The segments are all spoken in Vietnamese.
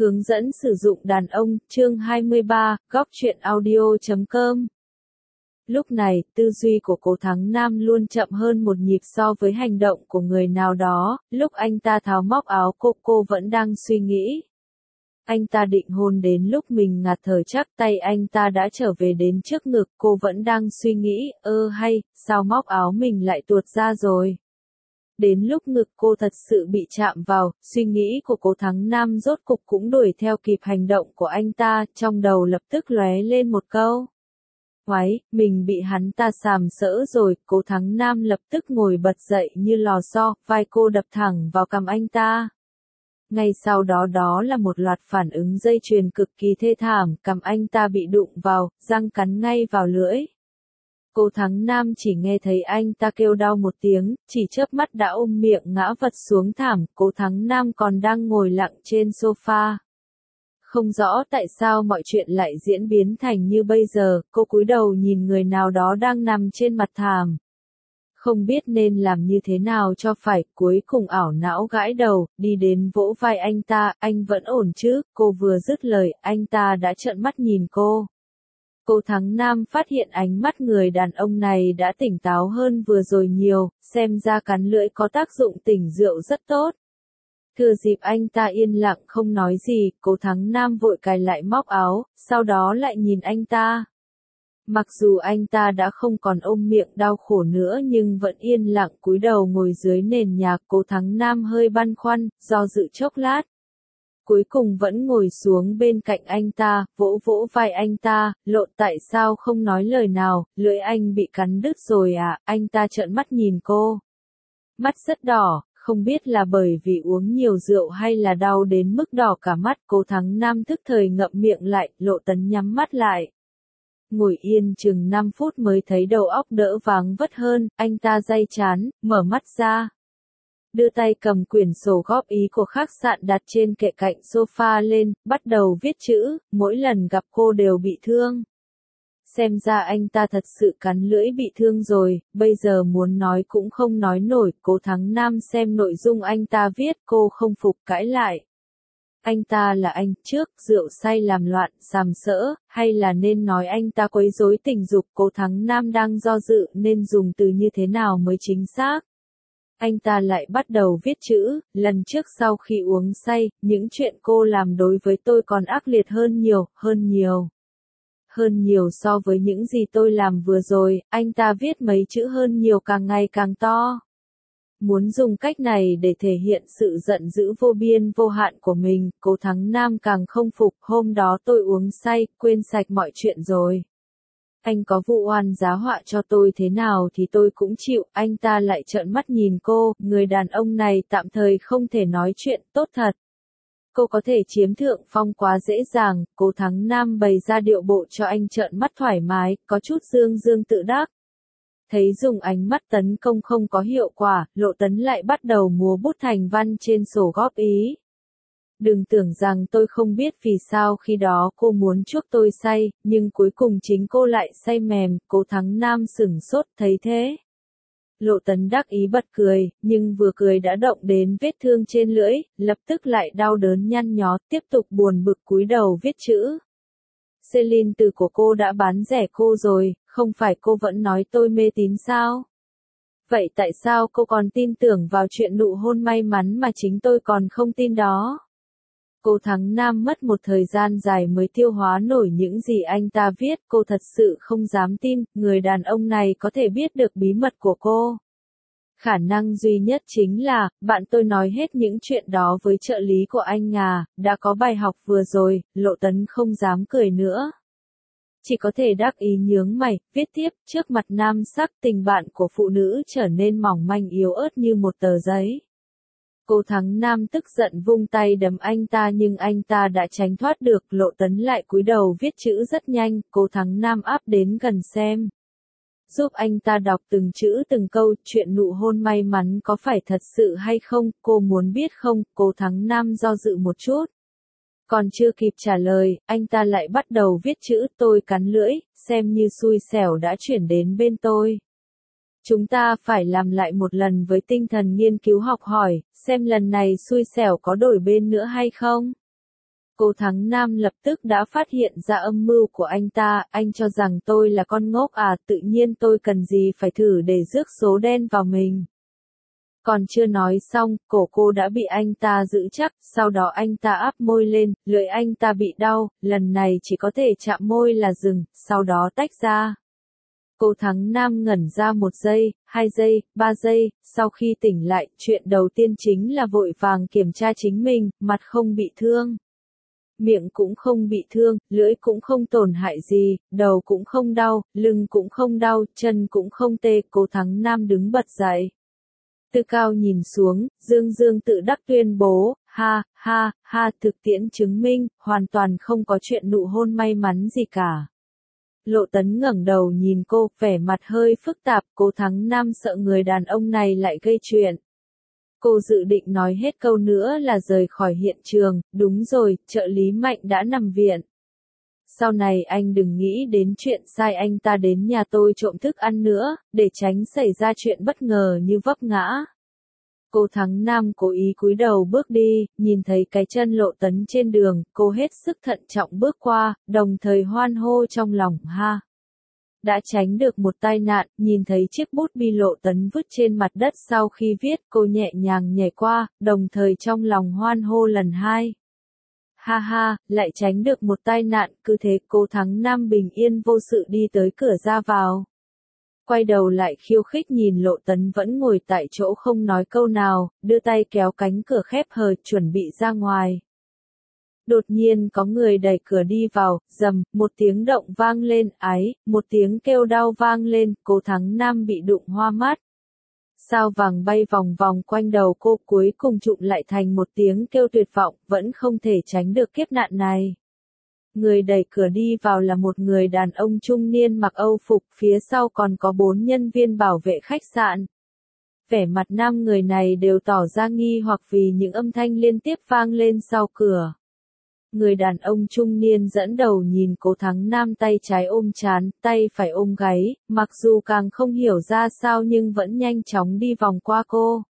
Hướng dẫn sử dụng đàn ông, chương 23, góc truyện audio.com. Lúc này, tư duy của Cố Thắng Nam luôn chậm hơn một nhịp so với hành động của người nào đó, lúc anh ta tháo móc áo cô vẫn đang suy nghĩ. Anh ta định hôn đến lúc mình ngạt thở chắc tay anh ta đã trở về đến trước ngực, cô vẫn đang suy nghĩ, hay, sao móc áo mình lại tuột ra rồi. Đến lúc ngực cô thật sự bị chạm vào, suy nghĩ của Cố Thắng Nam rốt cục cũng đuổi theo kịp hành động của anh ta, trong đầu lập tức lóe lên một câu. Oái, mình bị hắn ta sàm sỡ rồi, Cố Thắng Nam lập tức ngồi bật dậy như lò xo, vai cô đập thẳng vào cằm anh ta. Ngay sau đó đó là một loạt phản ứng dây chuyền cực kỳ thê thảm, cằm anh ta bị đụng vào, răng cắn ngay vào lưỡi. Cố Thắng Nam chỉ nghe thấy anh ta kêu đau một tiếng, chỉ chớp mắt đã ôm miệng ngã vật xuống thảm, Cố Thắng Nam còn đang ngồi lặng trên sofa. Không rõ tại sao mọi chuyện lại diễn biến thành như bây giờ, cô cúi đầu nhìn người nào đó đang nằm trên mặt thảm. Không biết nên làm như thế nào cho phải, cuối cùng ảo não gãi đầu, đi đến vỗ vai anh ta, anh vẫn ổn chứ, cô vừa dứt lời, anh ta đã trợn mắt nhìn cô. Cố Thắng Nam phát hiện ánh mắt người đàn ông này đã tỉnh táo hơn vừa rồi nhiều, xem ra cắn lưỡi có tác dụng tỉnh rượu rất tốt. Thừa dịp anh ta yên lặng không nói gì, Cố Thắng Nam vội cài lại móc áo, sau đó lại nhìn anh ta. Mặc dù anh ta đã không còn ôm miệng đau khổ nữa nhưng vẫn yên lặng cúi đầu ngồi dưới nền nhà, Cố Thắng Nam hơi băn khoăn, do dự chốc lát. Cuối cùng vẫn ngồi xuống bên cạnh anh ta, vỗ vỗ vai anh ta, Lộ tại sao không nói lời nào, lưỡi anh bị cắn đứt rồi à, anh ta trợn mắt nhìn cô. Mắt rất đỏ, không biết là bởi vì uống nhiều rượu hay là đau đến mức đỏ cả mắt, Cố Thắng Nam tức thời ngậm miệng lại, Lộ Tấn nhắm mắt lại. Ngồi yên chừng 5 phút mới thấy đầu óc đỡ váng vất hơn, anh ta day chán, mở mắt ra. Đưa tay cầm quyển sổ góp ý của khách sạn đặt trên kệ cạnh sofa lên, bắt đầu viết chữ, mỗi lần gặp cô đều bị thương. Xem ra anh ta thật sự cắn lưỡi bị thương rồi, bây giờ muốn nói cũng không nói nổi, Cố Thắng Nam xem nội dung anh ta viết, cô không phục cãi lại. Anh ta là anh, trước, rượu say làm loạn, sàm sỡ, hay là nên nói anh ta quấy rối tình dục, Cố Thắng Nam đang do dự nên dùng từ như thế nào mới chính xác. Anh ta lại bắt đầu viết chữ, lần trước sau khi uống say, những chuyện cô làm đối với tôi còn ác liệt hơn nhiều, Hơn nhiều so với những gì tôi làm vừa rồi, anh ta viết mấy chữ hơn nhiều càng ngày càng to. Muốn dùng cách này để thể hiện sự giận dữ vô biên vô hạn của mình, Cố Thắng Nam càng không phục, hôm đó tôi uống say, quên sạch mọi chuyện rồi. Anh có vụ oan giá họa cho tôi thế nào thì tôi cũng chịu, anh ta lại trợn mắt nhìn cô, người đàn ông này tạm thời không thể nói chuyện, tốt thật. Cô có thể chiếm thượng phong quá dễ dàng, Cố Thắng Nam bày ra điệu bộ cho anh trợn mắt thoải mái, có chút dương dương tự đắc. Thấy dùng ánh mắt tấn công không có hiệu quả, Lộ Tấn lại bắt đầu múa bút thành văn trên sổ góp ý. Đừng tưởng rằng tôi không biết vì sao khi đó cô muốn chuốc tôi say, nhưng cuối cùng chính cô lại say mềm, Cố Thắng Nam sửng sốt thấy thế. Lộ Tấn đắc ý bật cười, nhưng vừa cười đã động đến vết thương trên lưỡi, lập tức lại đau đớn nhăn nhó, tiếp tục buồn bực cúi đầu viết chữ. Celine từ của cô đã bán rẻ cô rồi, không phải cô vẫn nói tôi mê tín sao? Vậy tại sao cô còn tin tưởng vào chuyện nụ hôn may mắn mà chính tôi còn không tin đó? Cố Thắng Nam mất một thời gian dài mới tiêu hóa nổi những gì anh ta viết, cô thật sự không dám tin, người đàn ông này có thể biết được bí mật của cô. Khả năng duy nhất chính là, bạn tôi nói hết những chuyện đó với trợ lý của anh à, đã có bài học vừa rồi, Lộ Tấn không dám cười nữa. Chỉ có thể đắc ý nhướng mày, viết tiếp, trước mặt nam sắc tình bạn của phụ nữ trở nên mỏng manh yếu ớt như một tờ giấy. Cố Thắng Nam tức giận vung tay đấm anh ta nhưng anh ta đã tránh thoát được, Lộ Tấn lại cúi đầu viết chữ rất nhanh, Cố Thắng Nam áp đến gần xem. Giúp anh ta đọc từng chữ từng câu, chuyện nụ hôn may mắn có phải thật sự hay không, cô muốn biết không, Cố Thắng Nam do dự một chút. Còn chưa kịp trả lời, anh ta lại bắt đầu viết chữ, tôi cắn lưỡi, xem như xui xẻo đã chuyển đến bên tôi. Chúng ta phải làm lại một lần với tinh thần nghiên cứu học hỏi, xem lần này xui xẻo có đổi bên nữa hay không. Cố Thắng Nam lập tức đã phát hiện ra âm mưu của anh ta, anh cho rằng tôi là con ngốc à, tự nhiên tôi cần gì phải thử để rước số đen vào mình. Còn chưa nói xong, cổ cô đã bị anh ta giữ chắc, sau đó anh ta áp môi lên, lưỡi anh ta bị đau, lần này chỉ có thể chạm môi là dừng, sau đó tách ra. Cố Thắng Nam ngẩn ra 1 giây, 2 giây, 3 giây, sau khi tỉnh lại, chuyện đầu tiên chính là vội vàng kiểm tra chính mình, mặt không bị thương. Miệng cũng không bị thương, lưỡi cũng không tổn hại gì, đầu cũng không đau, lưng cũng không đau, chân cũng không tê. Cố Thắng Nam đứng bật dậy. Từ cao nhìn xuống, Dương Dương tự đắc tuyên bố, ha, ha, ha, thực tiễn chứng minh, hoàn toàn không có chuyện nụ hôn may mắn gì cả. Lộ Tấn ngẩng đầu nhìn cô, vẻ mặt hơi phức tạp, Cố Thắng Nam sợ người đàn ông này lại gây chuyện. Cô dự định nói hết câu nữa là rời khỏi hiện trường, đúng rồi, trợ lý Mạnh đã nằm viện. Sau này anh đừng nghĩ đến chuyện sai anh ta đến nhà tôi trộm thức ăn nữa, để tránh xảy ra chuyện bất ngờ như vấp ngã. Cố Thắng Nam cố ý cúi đầu bước đi, nhìn thấy cái chân Lộ Tấn trên đường, cô hết sức thận trọng bước qua, đồng thời hoan hô trong lòng, ha. Đã tránh được một tai nạn, nhìn thấy chiếc bút bi Lộ Tấn vứt trên mặt đất sau khi viết, cô nhẹ nhàng nhảy qua, đồng thời trong lòng hoan hô lần 2. Ha ha, lại tránh được một tai nạn, cứ thế Cố Thắng Nam bình yên vô sự đi tới cửa ra vào. Quay đầu lại khiêu khích nhìn Lộ Tấn vẫn ngồi tại chỗ không nói câu nào, đưa tay kéo cánh cửa khép hờ, chuẩn bị ra ngoài. Đột nhiên có người đẩy cửa đi vào, rầm, một tiếng động vang lên, ái, một tiếng kêu đau vang lên, Cố Thắng Nam bị đụng hoa mắt. Sao vàng bay vòng vòng quanh đầu cô, cuối cùng trụm lại thành một tiếng kêu tuyệt vọng, vẫn không thể tránh được kiếp nạn này. Người đẩy cửa đi vào là một người đàn ông trung niên mặc Âu phục, phía sau còn có 4 nhân viên bảo vệ khách sạn. Vẻ mặt 5 người này đều tỏ ra nghi hoặc vì những âm thanh liên tiếp vang lên sau cửa. Người đàn ông trung niên dẫn đầu nhìn Cố Thắng Nam, tay trái ôm trán, tay phải ôm gáy, mặc dù càng không hiểu ra sao nhưng vẫn nhanh chóng đi vòng qua cô.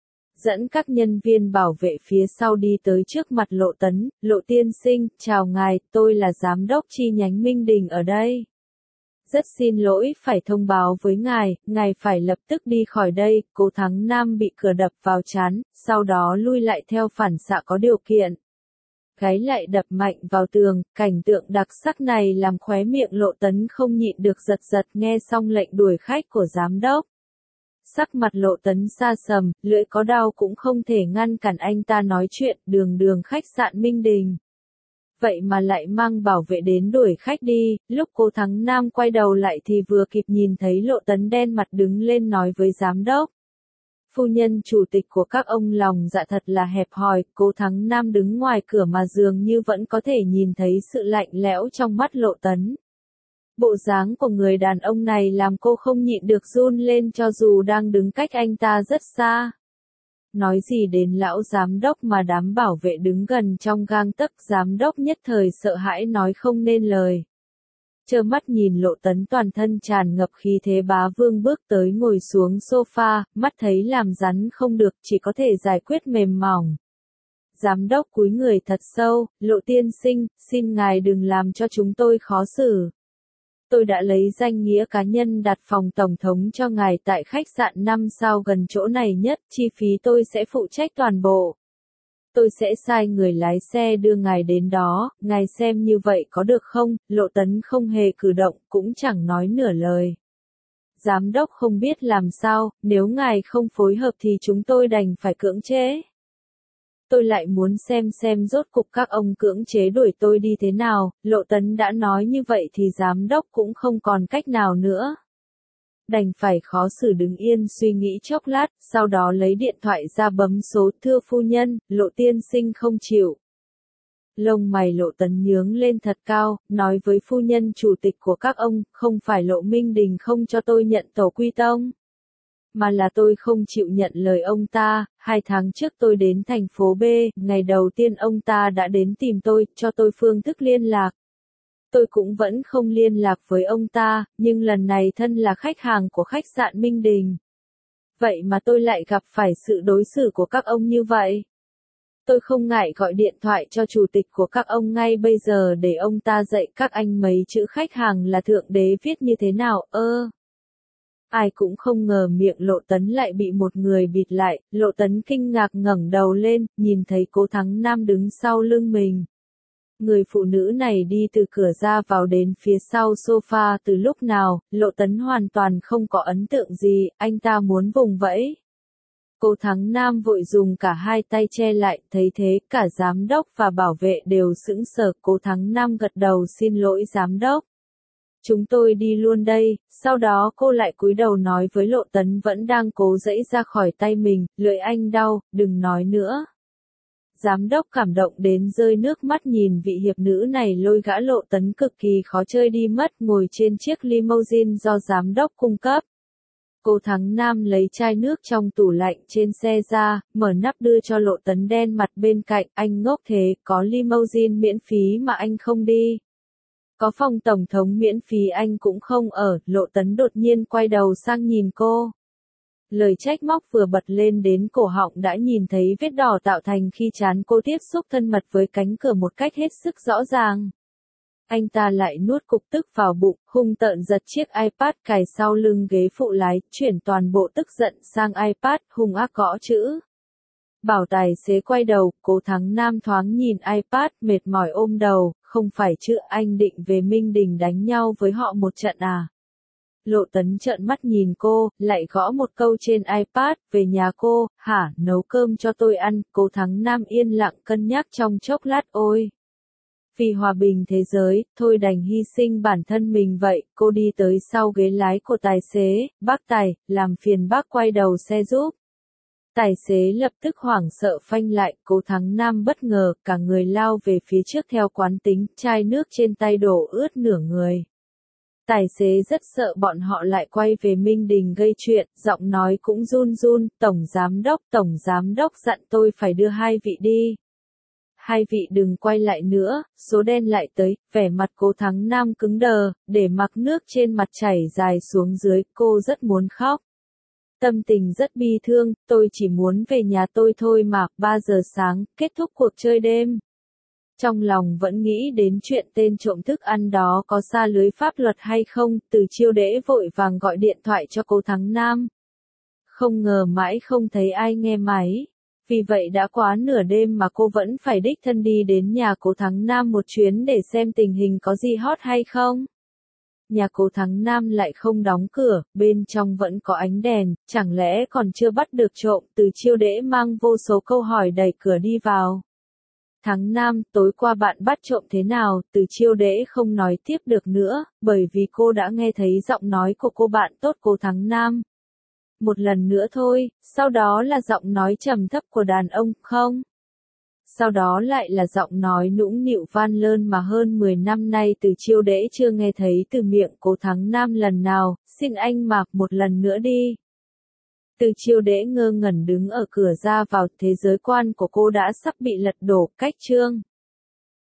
Dẫn các nhân viên bảo vệ phía sau đi tới trước mặt Lộ Tấn, Lộ tiên sinh, chào ngài, tôi là giám đốc chi nhánh Minh Đình ở đây. Rất xin lỗi phải thông báo với ngài phải lập tức đi khỏi đây. Cố Thắng Nam bị cửa đập vào trán, sau đó lui lại theo phản xạ có điều kiện. Gáy lại đập mạnh vào tường, cảnh tượng đặc sắc này làm khóe miệng Lộ Tấn không nhịn được giật giật nghe xong lệnh đuổi khách của giám đốc. Sắc mặt Lộ Tấn xa sầm, lưỡi có đau cũng không thể ngăn cản anh ta nói chuyện, đường khách sạn Minh Đình. Vậy mà lại mang bảo vệ đến đuổi khách đi, lúc Cố Thắng Nam quay đầu lại thì vừa kịp nhìn thấy Lộ Tấn đen mặt đứng lên nói với giám đốc. Phu nhân chủ tịch của các ông lòng dạ thật là hẹp hòi, Cố Thắng Nam đứng ngoài cửa mà dường như vẫn có thể nhìn thấy sự lạnh lẽo trong mắt Lộ Tấn. Bộ dáng của người đàn ông này làm cô không nhịn được run lên cho dù đang đứng cách anh ta rất xa. Nói gì đến lão giám đốc mà đám bảo vệ đứng gần trong gang tấc, giám đốc nhất thời sợ hãi nói không nên lời. Trơ mắt nhìn Lộ Tấn toàn thân tràn ngập khí thế bá vương bước tới ngồi xuống sofa, mắt thấy làm rắn không được chỉ có thể giải quyết mềm mỏng. Giám đốc cúi người thật sâu, Lộ tiên sinh, xin ngài đừng làm cho chúng tôi khó xử. Tôi đã lấy danh nghĩa cá nhân đặt phòng tổng thống cho ngài tại khách sạn 5 sao gần chỗ này nhất, chi phí tôi sẽ phụ trách toàn bộ. Tôi sẽ sai người lái xe đưa ngài đến đó, ngài xem như vậy có được không? Lộ Tấn không hề cử động, cũng chẳng nói nửa lời. Giám đốc không biết làm sao, nếu ngài không phối hợp thì chúng tôi đành phải cưỡng chế. Tôi lại muốn xem rốt cục các ông cưỡng chế đuổi tôi đi thế nào, Lộ Tấn đã nói như vậy thì giám đốc cũng không còn cách nào nữa. Đành phải khó xử đứng yên suy nghĩ chốc lát, sau đó lấy điện thoại ra bấm số, thưa phu nhân, Lộ tiên sinh không chịu. Lông mày Lộ Tấn nhướng lên thật cao, nói với phu nhân chủ tịch của các ông, không phải Lộ Minh Đình không cho tôi nhận tổ quy tông. Mà là tôi không chịu nhận lời ông ta. 2 tháng trước tôi đến thành phố B, ngày đầu tiên ông ta đã đến tìm tôi, cho tôi phương thức liên lạc. Tôi cũng vẫn không liên lạc với ông ta, nhưng lần này thân là khách hàng của khách sạn Minh Đình. Vậy mà tôi lại gặp phải sự đối xử của các ông như vậy. Tôi không ngại gọi điện thoại cho chủ tịch của các ông ngay bây giờ để ông ta dạy các anh mấy chữ khách hàng là thượng đế viết như thế nào, Ai cũng không ngờ miệng Lộ Tấn lại bị một người bịt lại, Lộ Tấn kinh ngạc ngẩng đầu lên, nhìn thấy Cố Thắng Nam đứng sau lưng mình. Người phụ nữ này đi từ cửa ra vào đến phía sau sofa từ lúc nào, Lộ Tấn hoàn toàn không có ấn tượng gì, anh ta muốn vùng vẫy. Cố Thắng Nam vội dùng cả hai tay che lại, thấy thế, cả giám đốc và bảo vệ đều sững sờ. Cố Thắng Nam gật đầu xin lỗi giám đốc. Chúng tôi đi luôn đây, sau đó cô lại cúi đầu nói với Lộ Tấn vẫn đang cố giãy ra khỏi tay mình, lưỡi anh đau, đừng nói nữa. Giám đốc cảm động đến rơi nước mắt nhìn vị hiệp nữ này lôi gã Lộ Tấn cực kỳ khó chơi đi mất, ngồi trên chiếc limousine do giám đốc cung cấp. Cố Thắng Nam lấy chai nước trong tủ lạnh trên xe ra, mở nắp đưa cho Lộ Tấn đen mặt bên cạnh, anh ngốc thế, có limousine miễn phí mà anh không đi. Có phòng tổng thống miễn phí anh cũng không ở, Lộ Tấn đột nhiên quay đầu sang nhìn cô. Lời trách móc vừa bật lên đến cổ họng đã nhìn thấy vết đỏ tạo thành khi trán cô tiếp xúc thân mật với cánh cửa một cách hết sức rõ ràng. Anh ta lại nuốt cục tức vào bụng, hung tợn giật chiếc iPad cài sau lưng ghế phụ lái, chuyển toàn bộ tức giận sang iPad, hung ác gõ chữ. Bảo tài xế quay đầu, Cố Thắng Nam thoáng nhìn iPad, mệt mỏi ôm đầu, không phải chứ, anh định về Minh Đình đánh nhau với họ một trận à? Lộ Tấn trợn mắt nhìn cô, lại gõ một câu trên iPad, về nhà cô, hả, nấu cơm cho tôi ăn. Cố Thắng Nam yên lặng cân nhắc trong chốc lát, ôi. Vì hòa bình thế giới, thôi đành hy sinh bản thân mình vậy. Cô đi tới sau ghế lái của tài xế, bác tài, làm phiền bác quay đầu xe giúp. Tài xế lập tức hoảng sợ phanh lại, Cố Thắng Nam bất ngờ, cả người lao về phía trước theo quán tính, chai nước trên tay đổ ướt nửa người. Tài xế rất sợ bọn họ lại quay về Minh Đình gây chuyện, giọng nói cũng run run, tổng giám đốc dặn tôi phải đưa hai vị đi. Hai vị đừng quay lại nữa, số đen lại tới, vẻ mặt Cố Thắng Nam cứng đờ, để mặc nước trên mặt chảy dài xuống dưới, cô rất muốn khóc. Tâm tình rất bi thương, tôi chỉ muốn về nhà tôi thôi mà, 3 giờ sáng, kết thúc cuộc chơi đêm. Trong lòng vẫn nghĩ đến chuyện tên trộm thức ăn đó có xa lưới pháp luật hay không, Từ Chiêu Đễ vội vàng gọi điện thoại cho Cố Thắng Nam. Không ngờ mãi không thấy ai nghe máy. Vì vậy đã quá nửa đêm mà cô vẫn phải đích thân đi đến nhà Cố Thắng Nam một chuyến để xem tình hình có gì hot hay không. Nhà Cố Thắng Nam lại không đóng cửa, bên trong vẫn có ánh đèn, chẳng lẽ còn chưa bắt được trộm. Từ Chiêu Đễ mang vô số câu hỏi đẩy cửa đi vào. Thắng Nam, tối qua bạn bắt trộm thế nào? Từ Chiêu Đễ không nói tiếp được nữa, bởi vì cô đã nghe thấy giọng nói của cô bạn tốt Cố Thắng Nam. Một lần nữa thôi, sau đó là giọng nói trầm thấp của đàn ông, không? Sau đó lại là giọng nói nũng nịu van lơn mà hơn 10 năm nay Từ Chiêu Đễ chưa nghe thấy từ miệng Cố Thắng Nam lần nào, xin anh mà, một lần nữa đi. Từ Chiêu Đễ ngơ ngẩn đứng ở cửa ra vào, thế giới quan của cô đã sắp bị lật đổ, cách chương.